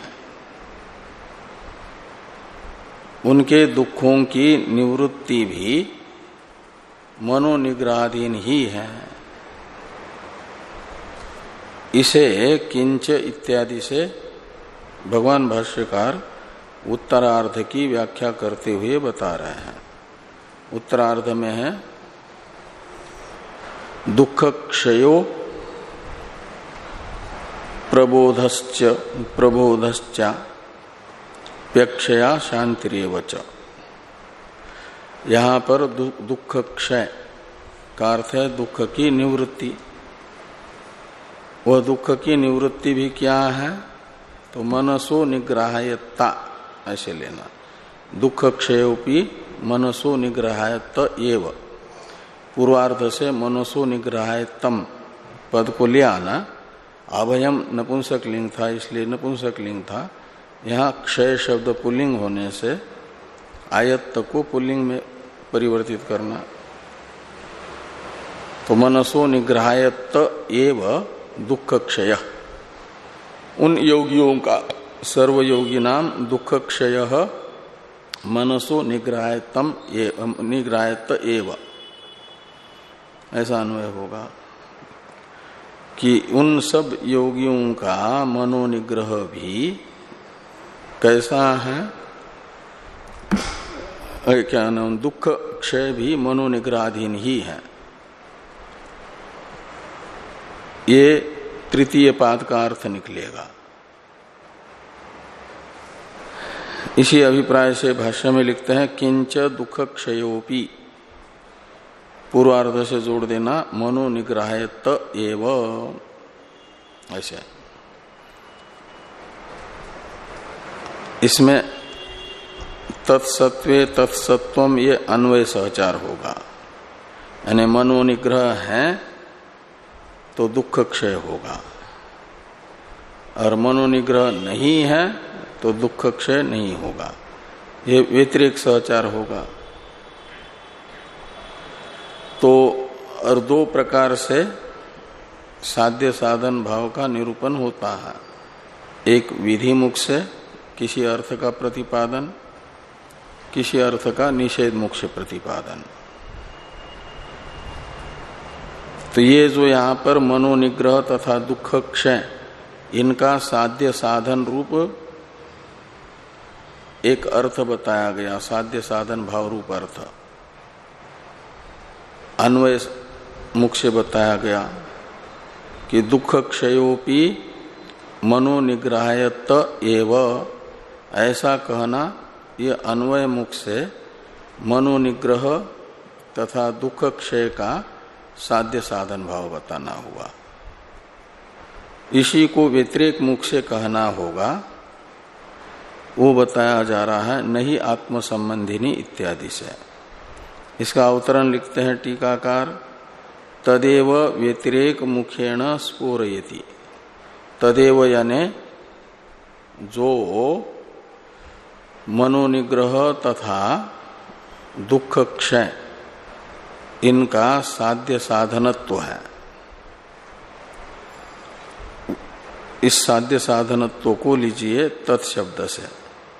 Speaker 1: उनके दुखों की निवृत्ति भी मनोनिग्रहाधीन ही है। इसे किंच इत्यादि से भगवान भाष्यकार उत्तरार्ध की व्याख्या करते हुए बता रहे हैं। उत्तरार्ध में है दुख क्षयो प्रबोधश्च प्रबोधश्च प्यक्षया शांतिरेव च। यहाँ पर दुख क्षय का अर्थ है दुख की निवृत्ति। वह दुख की निवृत्ति भी क्या है? तो मनसो निग्रहायत्ता ऐसे लेना। दुख क्षयोपि मनसो निग्रहायत्त एव। पूर्वार्ध से मनसो निग्रहायत्तम पद को ले आना। अभयम नपुंसक लिंग था इसलिए नपुंसक लिंग था। यहाँ क्षय शब्द पुल्लिंग होने से आयत्त को पुल्लिंग में परिवर्तित करना। तो मनसो निग्रहायत्त एव दुख क्षय। उन योगियों का सर्वयोगी नाम दुख क्षय मनसो निग्रहायत्तम निग्रहायत्त एव ऐसा अन्वय होगा कि उन सब योगियों का मनोनिग्रह भी कैसा है? क्या नाम? दुख क्षय भी मनोनिग्रहाधीन ही है। ये तृतीय पाद का अर्थ निकलेगा। इसी अभिप्राय से भाष्य में लिखते हैं किंच दुख क्षयोपि। पूर्वार्ध से जोड़ देना मनोनिग्रहायत्त एव ऐसे। इसमें तत्सत्वे तत्सत्वम ये अन्वय सहचार होगा। यानी मनोनिग्रह है तो दुख क्षय होगा और मनोनिग्रह नहीं है तो दुख क्षय नहीं होगा। ये व्यतिरेक सहचार होगा। तो और दो प्रकार से साध्य साधन भाव का निरूपण होता है। एक विधि मुख से किसी अर्थ का प्रतिपादन, किसी अर्थ का निषेध मुख से प्रतिपादन। तो ये जो यहाँ पर मनोनिग्रह तथा दुख क्षय इनका साध्य साधन रूप एक अर्थ बताया गया, साध्य साधन भाव रूप अर्थ अन्वय मुख से बताया गया कि दुख क्षयोपि मनोनिग्रहायत्त एव ऐसा कहना, ये अन्वय मुख से मनोनिग्रह तथा दुख क्षय का साध्य साधन भाव बताना हुआ। इसी को व्यतिरेक मुख से कहना होगा, वो बताया जा रहा है नहीं आत्म संबंधिनी इत्यादि से। इसका अवतरण लिखते हैं टीकाकार तदेव व्यतिरेक मुखेण स्फोरयति। तदेव यानी जो मनोनिग्रह तथा दुख क्षय इनका साध्य साधनत्व है, इस साध्य साधनत्व को लीजिए तत्शब्द से।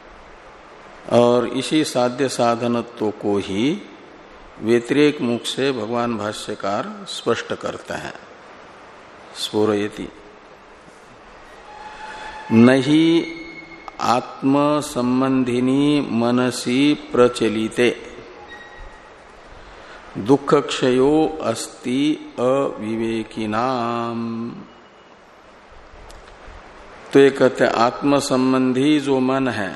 Speaker 1: और इसी साध्य साधनत्व को ही व्यतिरेक मुख से भगवान भाष्यकार स्पष्ट करते हैं। स्फुरयति नहीं आत्म संबंधिनी मनसी प्रचलिते दुख क्षयो अस्ति अविवेकिनाम। तो ये कहते हैं आत्म संबंधी जो मन है,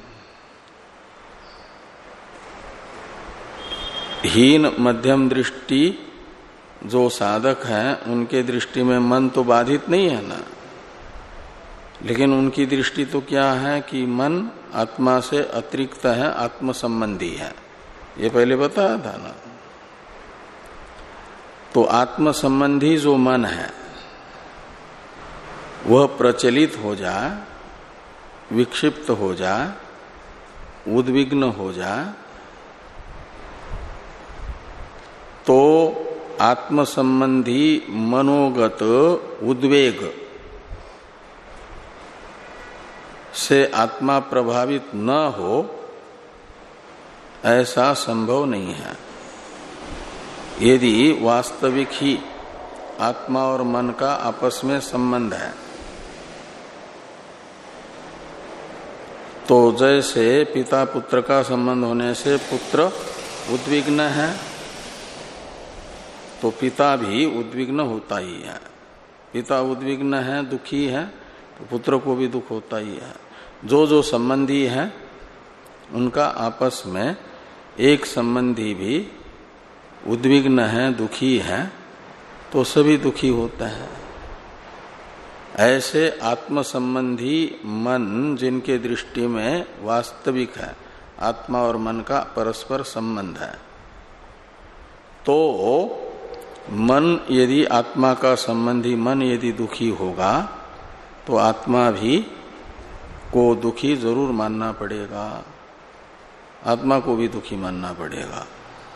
Speaker 1: हीन मध्यम दृष्टि जो साधक हैं उनके दृष्टि में मन तो बाधित नहीं है ना, लेकिन उनकी दृष्टि तो क्या है कि मन आत्मा से अतिरिक्त है, आत्म संबंधी है। ये पहले बताया था ना। तो आत्म संबंधी जो मन है वह प्रचलित हो जाए, विक्षिप्त हो जाए, उद्विग्न हो जाए तो आत्म संबंधी मनोगत उद्वेग से आत्मा प्रभावित न हो ऐसा संभव नहीं है। यदि वास्तविक ही आत्मा और मन का आपस में संबंध है तो जैसे पिता पुत्र का संबंध होने से पुत्र उद्विग्न है तो पिता भी उद्विग्न होता ही है। पिता उद्विग्न है, दुखी है, तो पुत्र को भी दुख होता ही है। जो जो संबंधी है उनका आपस में एक संबंधी भी उद्विग्न है, दुखी है, तो सभी दुखी होते हैं। ऐसे आत्म संबंधी मन जिनके दृष्टि में वास्तविक है, आत्मा और मन का परस्पर संबंध है, तो मन यदि आत्मा का संबंधी मन यदि दुखी होगा तो आत्मा भी को दुखी जरूर मानना पड़ेगा, आत्मा को भी दुखी मानना पड़ेगा।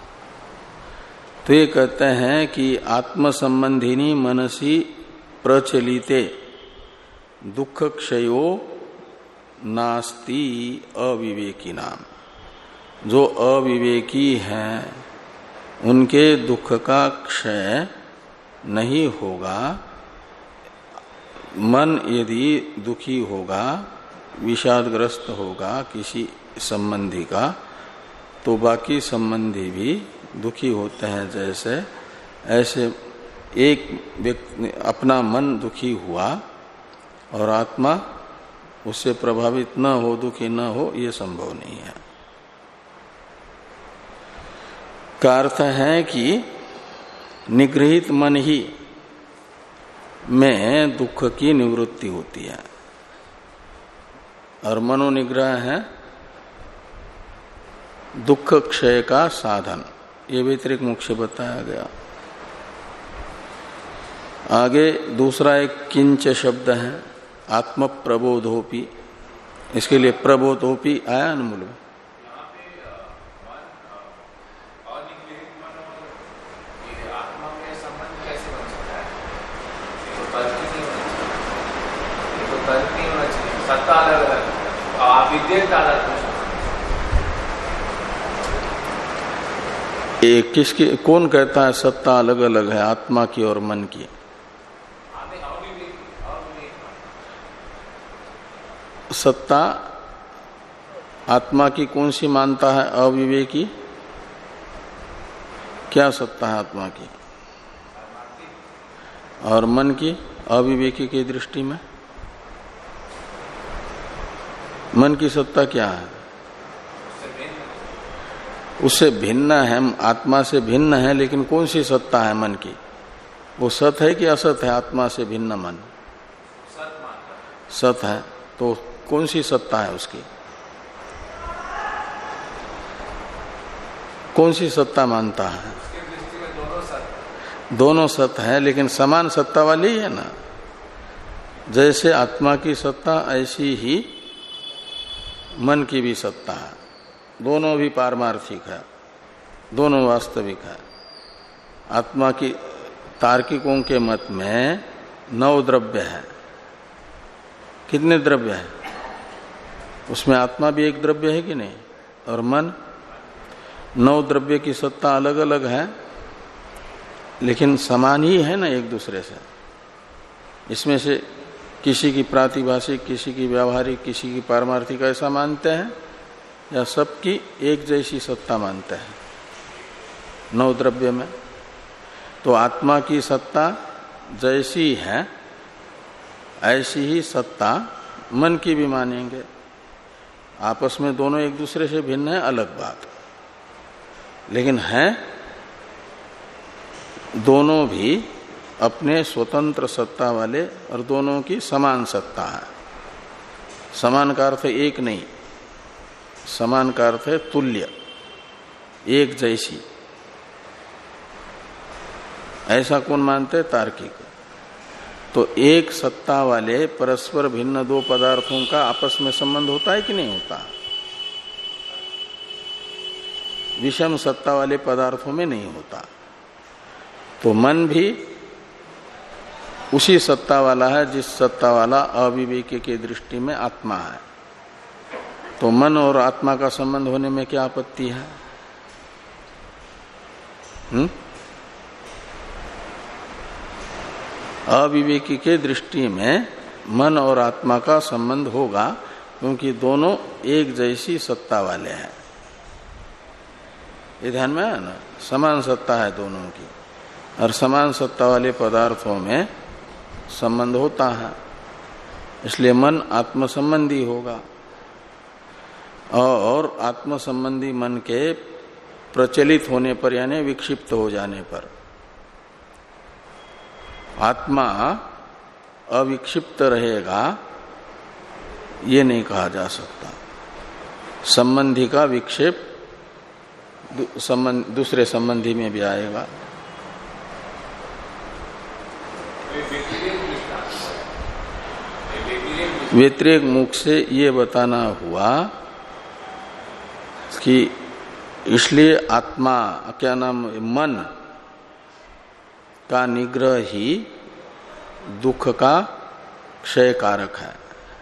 Speaker 1: तो ये कहते हैं कि आत्म संबंधिनी मनसी प्रचलिते दुख क्षयो नास्ति अविवेकी नाम। जो अविवेकी हैं उनके दुख का क्षय नहीं होगा। मन यदि दुखी होगा, विषादग्रस्त होगा किसी संबंधी का, तो बाकी संबंधी भी दुखी होते हैं। जैसे ऐसे एक व्यक्ति अपना मन दुखी हुआ और आत्मा उससे प्रभावित न हो, दुखी न हो, ये संभव नहीं है। का अर्थ है कि निगृहित मन ही में दुख की निवृत्ति होती है और मनोनिग्रह है दुख क्षय का साधन। ये व्यतिरिक्त मुख से बताया गया। आगे दूसरा एक किंच शब्द है, आत्म प्रबोधोपि। इसके लिए प्रबोधोपि आया न मूल में। ये किसकी, कौन कहता है सत्ता अलग अलग है आत्मा की और मन की? सत्ता आत्मा की कौन सी मानता है? अविवेकी। क्या सत्ता है आत्मा की? और मन की अविवेकी की दृष्टि में मन की सत्ता क्या है? उससे भिन्न है, आत्मा से भिन्न है, लेकिन कौन सी सत्ता है मन की? वो सत है कि असत है? आत्मा से भिन्न मन सत है, तो कौन सी सत्ता है उसकी? कौन सी सत्ता मानता है? दोनों सत है, लेकिन समान सत्ता वाली है ना। जैसे आत्मा की सत्ता ऐसी ही मन की भी सत्ता है। दोनों भी पारमार्थिक है, दोनों वास्तविक है। आत्मा की तार्किकों के मत में नौ द्रव्य है। कितने द्रव्य है? उसमें आत्मा भी एक द्रव्य है कि नहीं? और मन, नौ द्रव्य की सत्ता अलग अलग है, लेकिन समान ही है ना एक दूसरे से। इसमें से किसी की प्रातिभाषिक, किसी की व्यावहारिक, किसी की पारमार्थिक ऐसा मानते हैं, या सबकी एक जैसी सत्ता मानते हैं नौ द्रव्य में? तो आत्मा की सत्ता जैसी है ऐसी ही सत्ता मन की भी मानेंगे। आपस में दोनों एक दूसरे से भिन्न है, अलग बात, लेकिन है दोनों भी अपने स्वतंत्र सत्ता वाले और दोनों की समान सत्ता है। समान का अर्थ एक नहीं, समान का अर्थ है तुल्य, एक जैसी। ऐसा कौन मानते? तार्किक। तो एक सत्ता वाले परस्पर भिन्न दो पदार्थों का आपस में संबंध होता है कि नहीं होता? विषम सत्ता वाले पदार्थों में नहीं होता। तो मन भी उसी सत्ता वाला है जिस सत्ता वाला अविवेकी की दृष्टि में आत्मा है। तो मन और आत्मा का संबंध होने में क्या आपत्ति है? हुँ? अविवेकी के दृष्टि में मन और आत्मा का संबंध होगा, क्योंकि दोनों एक जैसी सत्ता वाले हैं। ये ध्यान में है ना, समान सत्ता है दोनों की, और समान सत्ता वाले पदार्थों में संबंध होता है, इसलिए मन आत्म संबंधी होगा। और आत्म संबंधी मन के प्रचलित होने पर यानी विक्षिप्त हो जाने पर आत्मा अविक्षिप्त रहेगा, ये नहीं कहा जा सकता। संबंधी का विक्षेप संबंध दूसरे संबंधी में भी आएगा। व्यतिरेक मुख से ये बताना हुआ कि इसलिए आत्मा क्या नाम मन का निग्रह ही दुख का क्षय कारक है।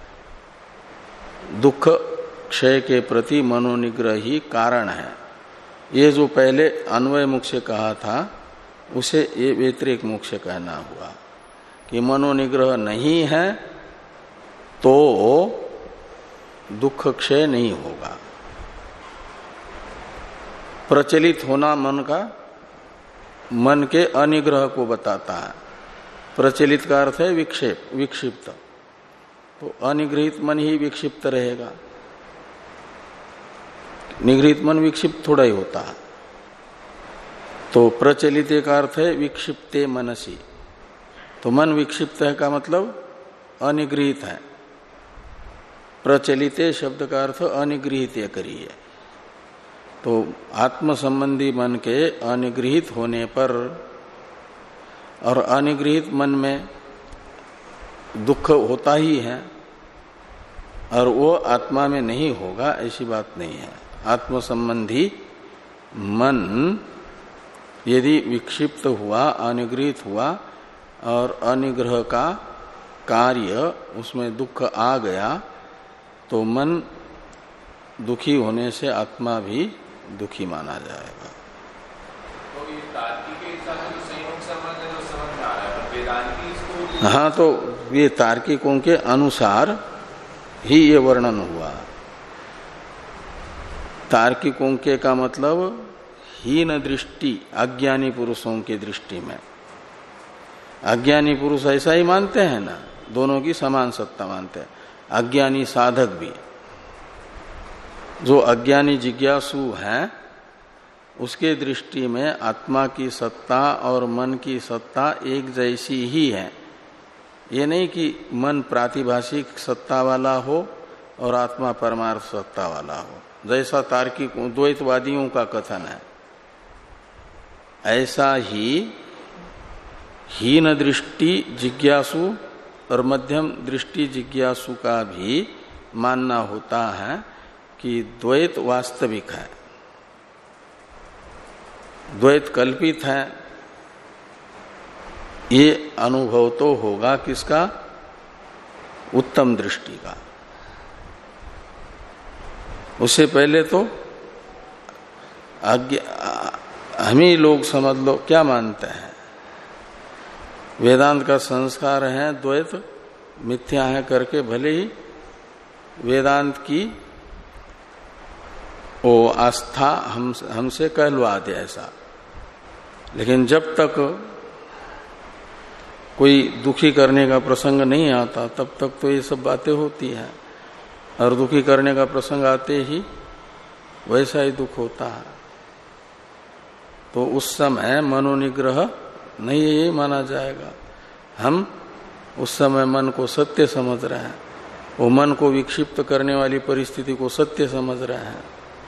Speaker 1: दुख क्षय के प्रति मनोनिग्रह ही कारण है। ये जो पहले अन्वय मुख से कहा था उसे ये व्यतिरेक मुख से कहना हुआ कि मनोनिग्रह नहीं है तो दुख क्षय नहीं होगा। प्रचलित होना मन का मन के अनिग्रह को बताता है। प्रचलित का अर्थ है विक्षेप, विक्षिप्त। तो अनिगृहित मन ही विक्षिप्त रहेगा, निगृहित मन विक्षिप्त थोड़ा ही होता है। तो प्रचलित का अर्थ है विक्षिप्ते मनसी। तो मन विक्षिप्त है का मतलब अनिगृहित है। प्रचलिते शब्द का अर्थ अनिगृहित करिए। तो आत्म संबंधी मन के अनिगृहित होने पर, और अनिगृहित मन में दुख होता ही है, और वो आत्मा में नहीं होगा ऐसी बात नहीं है। आत्म संबंधी मन यदि विक्षिप्त हुआ, अनिगृहित हुआ और अनिग्रह का कार्य उसमें दुख आ गया तो मन दुखी होने से आत्मा भी दुखी माना जाएगा।
Speaker 2: तो ये तार्किक के हिसाब से संयोग संबंध है, जो समझ में आ रहा है, वेदांती इसको।
Speaker 1: हाँ, तो ये तार्किकों के अनुसार ही ये वर्णन हुआ। तार्किकों के का मतलब हीन दृष्टि अज्ञानी पुरुषों की दृष्टि में। अज्ञानी पुरुष ऐसा ही मानते हैं ना, दोनों की समान सत्ता मानते हैं। अज्ञानी साधक भी, जो अज्ञानी जिज्ञासु हैं उसके दृष्टि में आत्मा की सत्ता और मन की सत्ता एक जैसी ही है। ये नहीं कि मन प्रातिभाषिक सत्ता वाला हो और आत्मा परमार्थ सत्ता वाला हो, जैसा तार्किक द्वैतवादियों का कथन है। ऐसा ही हीन दृष्टि जिज्ञासु और मध्यम दृष्टि जिज्ञासु का भी मानना होता है कि द्वैत वास्तविक है, द्वैत कल्पित है। ये अनुभव तो होगा किसका? उत्तम दृष्टि का। उससे पहले तो हम ही लोग समझ लो क्या मानते हैं, वेदांत का संस्कार है द्वैत मिथ्या है करके भले ही वेदांत की वो आस्था हम हमसे कहलवा दे ऐसा, लेकिन जब तक कोई दुखी करने का प्रसंग नहीं आता तब तक तो ये सब बातें होती हैं, और दुखी करने का प्रसंग आते ही वैसा ही दुख होता है। तो उस समय मनोनिग्रह नहीं ये माना जाएगा। हम उस समय मन को सत्य समझ रहे हैं, वो मन को विक्षिप्त करने वाली परिस्थिति को सत्य समझ रहे हैं।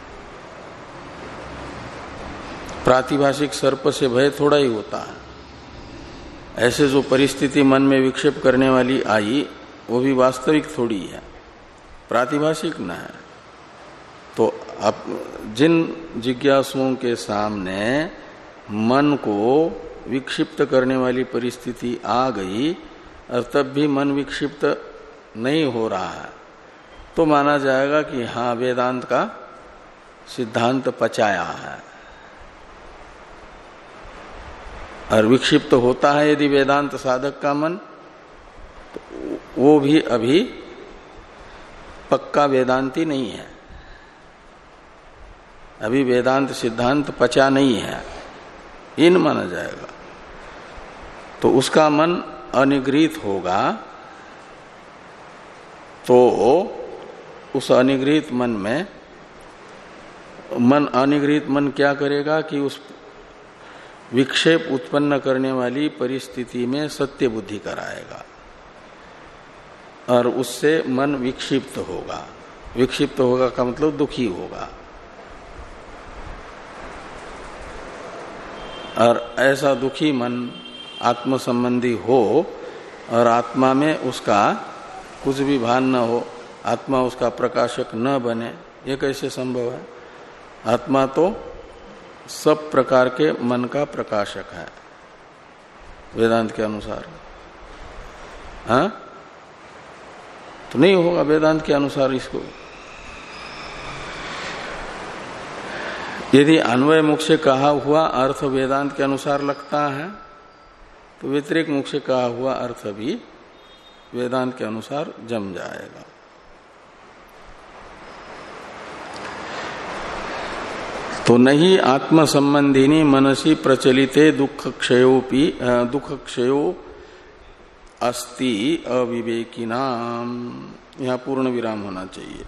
Speaker 1: प्रातिभाषिक सर्प से भय थोड़ा ही होता है। ऐसे जो परिस्थिति मन में विक्षेप करने वाली आई वो भी वास्तविक थोड़ी है, प्रातिभाषिक न है। तो अब जिन जिज्ञासुओं के सामने मन को विक्षिप्त करने वाली परिस्थिति आ गई और तब भी मन विक्षिप्त नहीं हो रहा है, तो माना जाएगा कि हाँ वेदांत का सिद्धांत पचाया है। और विक्षिप्त होता है यदि वेदांत साधक का मन, तो वो भी अभी पक्का वेदांती नहीं है, अभी वेदांत सिद्धांत पचा नहीं है, इन माना जाएगा। तो उसका मन अनिगृहीत होगा, तो उस अनिगृहीत मन में मन अनिगृहीत मन क्या करेगा कि उस विक्षेप उत्पन्न करने वाली परिस्थिति में सत्य बुद्धि कराएगा और उससे मन विक्षिप्त होगा। विक्षिप्त होगा का मतलब दुखी होगा। और ऐसा दुखी मन आत्म संबंधी हो और आत्मा में उसका कुछ भी भान न हो, आत्मा उसका प्रकाशक न बने, ये कैसे संभव है? आत्मा तो सब प्रकार के मन का प्रकाशक है वेदांत के अनुसार। हाँ, तो नहीं होगा वेदांत के अनुसार इसको। यदि अन्वय मुख से कहा हुआ अर्थ वेदांत के अनुसार लगता है, तो व्यतिरेक मुख से कहा हुआ अर्थ भी वेदांत के अनुसार जम जाएगा। तो नहीं आत्म संबंधिनी मनसी प्रचलिते दुख क्षयोपि दुख क्षयो अस्ति अविवेकिनाम। यहां पूर्ण विराम होना चाहिए।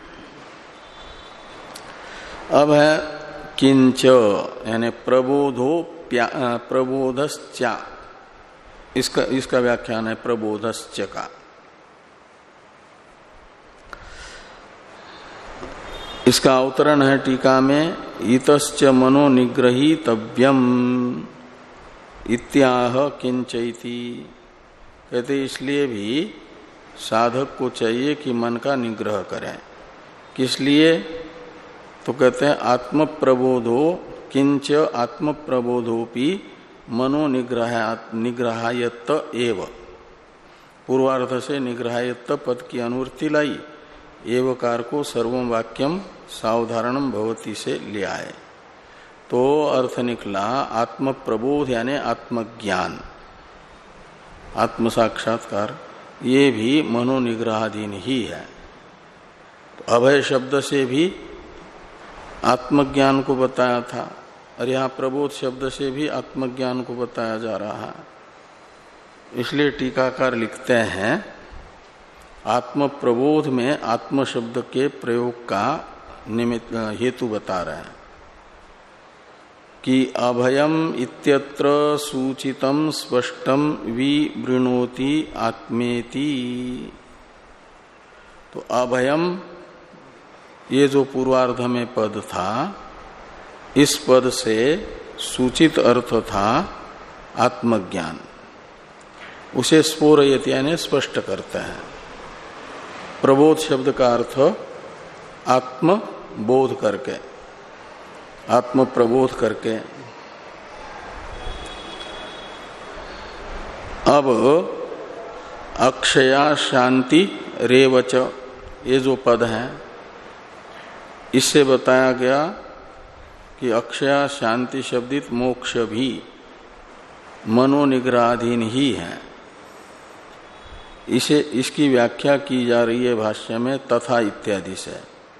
Speaker 1: अब है किंच यानी प्रबोधो प्रबोधश्चा, इसका इसका व्याख्यान है प्रबोधश्च का। इसका अवतरण है टीका में, इतश्च मनो निग्रहीतव्यम इत्याह किंचैति। कहते इसलिए भी साधक को चाहिए कि मन का निग्रह करें। किस लिए? तो कहते हैं आत्म प्रबोधो किंच आत्म प्रबोधोपि मनो निग्रह निग्रहायत्त एव। पूर्वार्ध से निग्रहायत्त पद की अनुवृत्ति लाई, एवकार को सर्वम वाक्यम सावधारणम भवती से ले आए, तो अर्थ निकला आत्म प्रबोध यानी आत्मज्ञान, आत्म साक्षात्कार, ये भी मनोनिग्रहाधीन ही है। तो अभय शब्द से भी आत्मज्ञान को बताया था और यहाँ प्रबोध शब्द से भी आत्मज्ञान को बताया जा रहा है। इसलिए टीकाकार लिखते हैं आत्म प्रबोध में आत्म शब्द के प्रयोग का निमित्त हेतु बता रहे हैं कि अभयम इत्यत्र सूचितम स्पष्टम विवृणोति आत्मेति। तो अभयम ये जो पूर्वार्ध में पद था, इस पद से सूचित अर्थ था आत्मज्ञान, उसे स्फोरयति यानी स्पष्ट करते हैं। प्रबोध शब्द का अर्थ आत्म बोध करके, आत्म प्रबोध करके। अब अक्षया शांति रेवच ये जो पद है, इससे बताया गया कि अक्षया शांति शब्दित मोक्ष भी मनोनिग्रहाधीन ही है। इसे इसकी व्याख्या की जा रही है भाष्य में तथा इत्यादि से।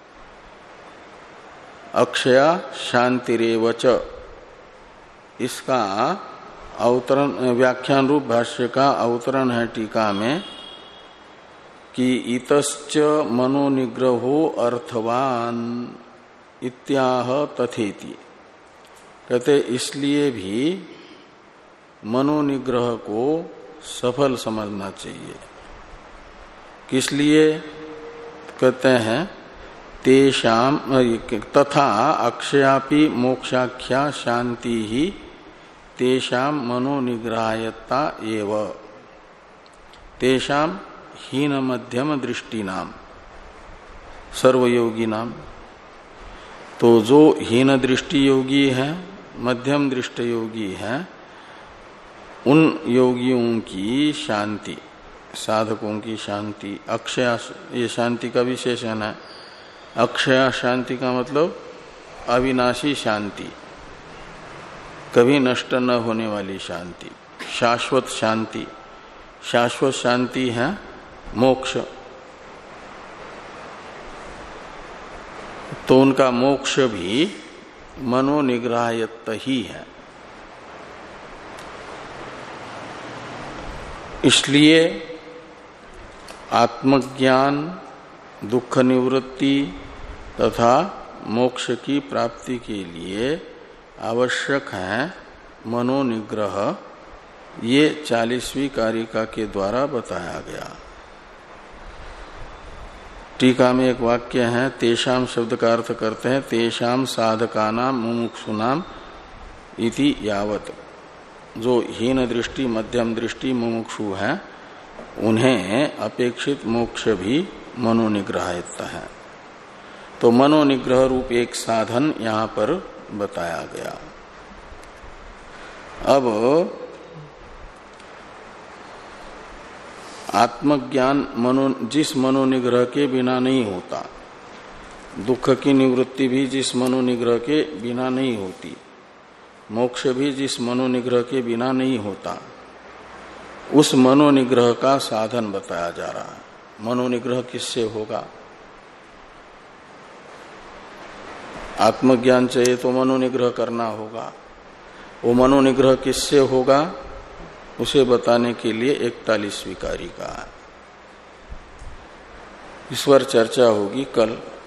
Speaker 1: अक्षया शांतिरेवच, इसका अवतरण व्याख्यान रूप भाष्य का अवतरण है टीका में कि इतश्च मनोनिग्रहो अर्थवान इत्याह तथेति। कहते इसलिए भी मनोनिग्रह को सफल समझना चाहिए। किस लिए? कहते हैं तेषाम तथा अक्षयापि मोक्षाख्या शांति ही तेषाम मनोनिग्रहायत्ता एव। तेषाम हीन मध्यम दृष्टि नाम सर्वयोगी नाम। तो जो हीन दृष्टि योगी है, मध्यम दृष्टि योगी है, उन योगियों की शांति, साधकों की शांति, अक्षय, ये शांति का विशेषण है। अक्षय शांति का मतलब अविनाशी शांति, कभी नष्ट न होने वाली शांति, शाश्वत शांति। शाश्वत शांति है मोक्ष। तो उनका मोक्ष भी मनोनिग्रहयत ही है। इसलिए आत्मज्ञान, दुख निवृत्ति तथा मोक्ष की प्राप्ति के लिए आवश्यक है मनोनिग्रह। ये चालीसवीं कारिका के द्वारा बताया गया। टीका में एक वाक्य है, तेषाम शब्द का अर्थ करते हैं तेषाम साधकानाम मुमुक्षुनाम इति यावत। जो हीन दृष्टि, मध्यम दृष्टि मुमुक्षु है, उन्हें अपेक्षित मोक्ष भी मनोनिग्रहित है। तो मनोनिग्रह रूप एक साधन यहां पर बताया गया। अब आत्मज्ञान मनो जिस मनोनिग्रह के बिना नहीं होता, दुख की निवृत्ति भी जिस मनोनिग्रह के बिना नहीं होती, मोक्ष भी जिस मनोनिग्रह के बिना नहीं होता, उस मनोनिग्रह का साधन बताया जा रहा है। मनोनिग्रह किससे होगा? आत्मज्ञान चाहिए तो मनोनिग्रह करना होगा। वो मनोनिग्रह किससे होगा उसे बताने के लिए इकतालीसवीं कारिका है। इस पर चर्चा होगी कल।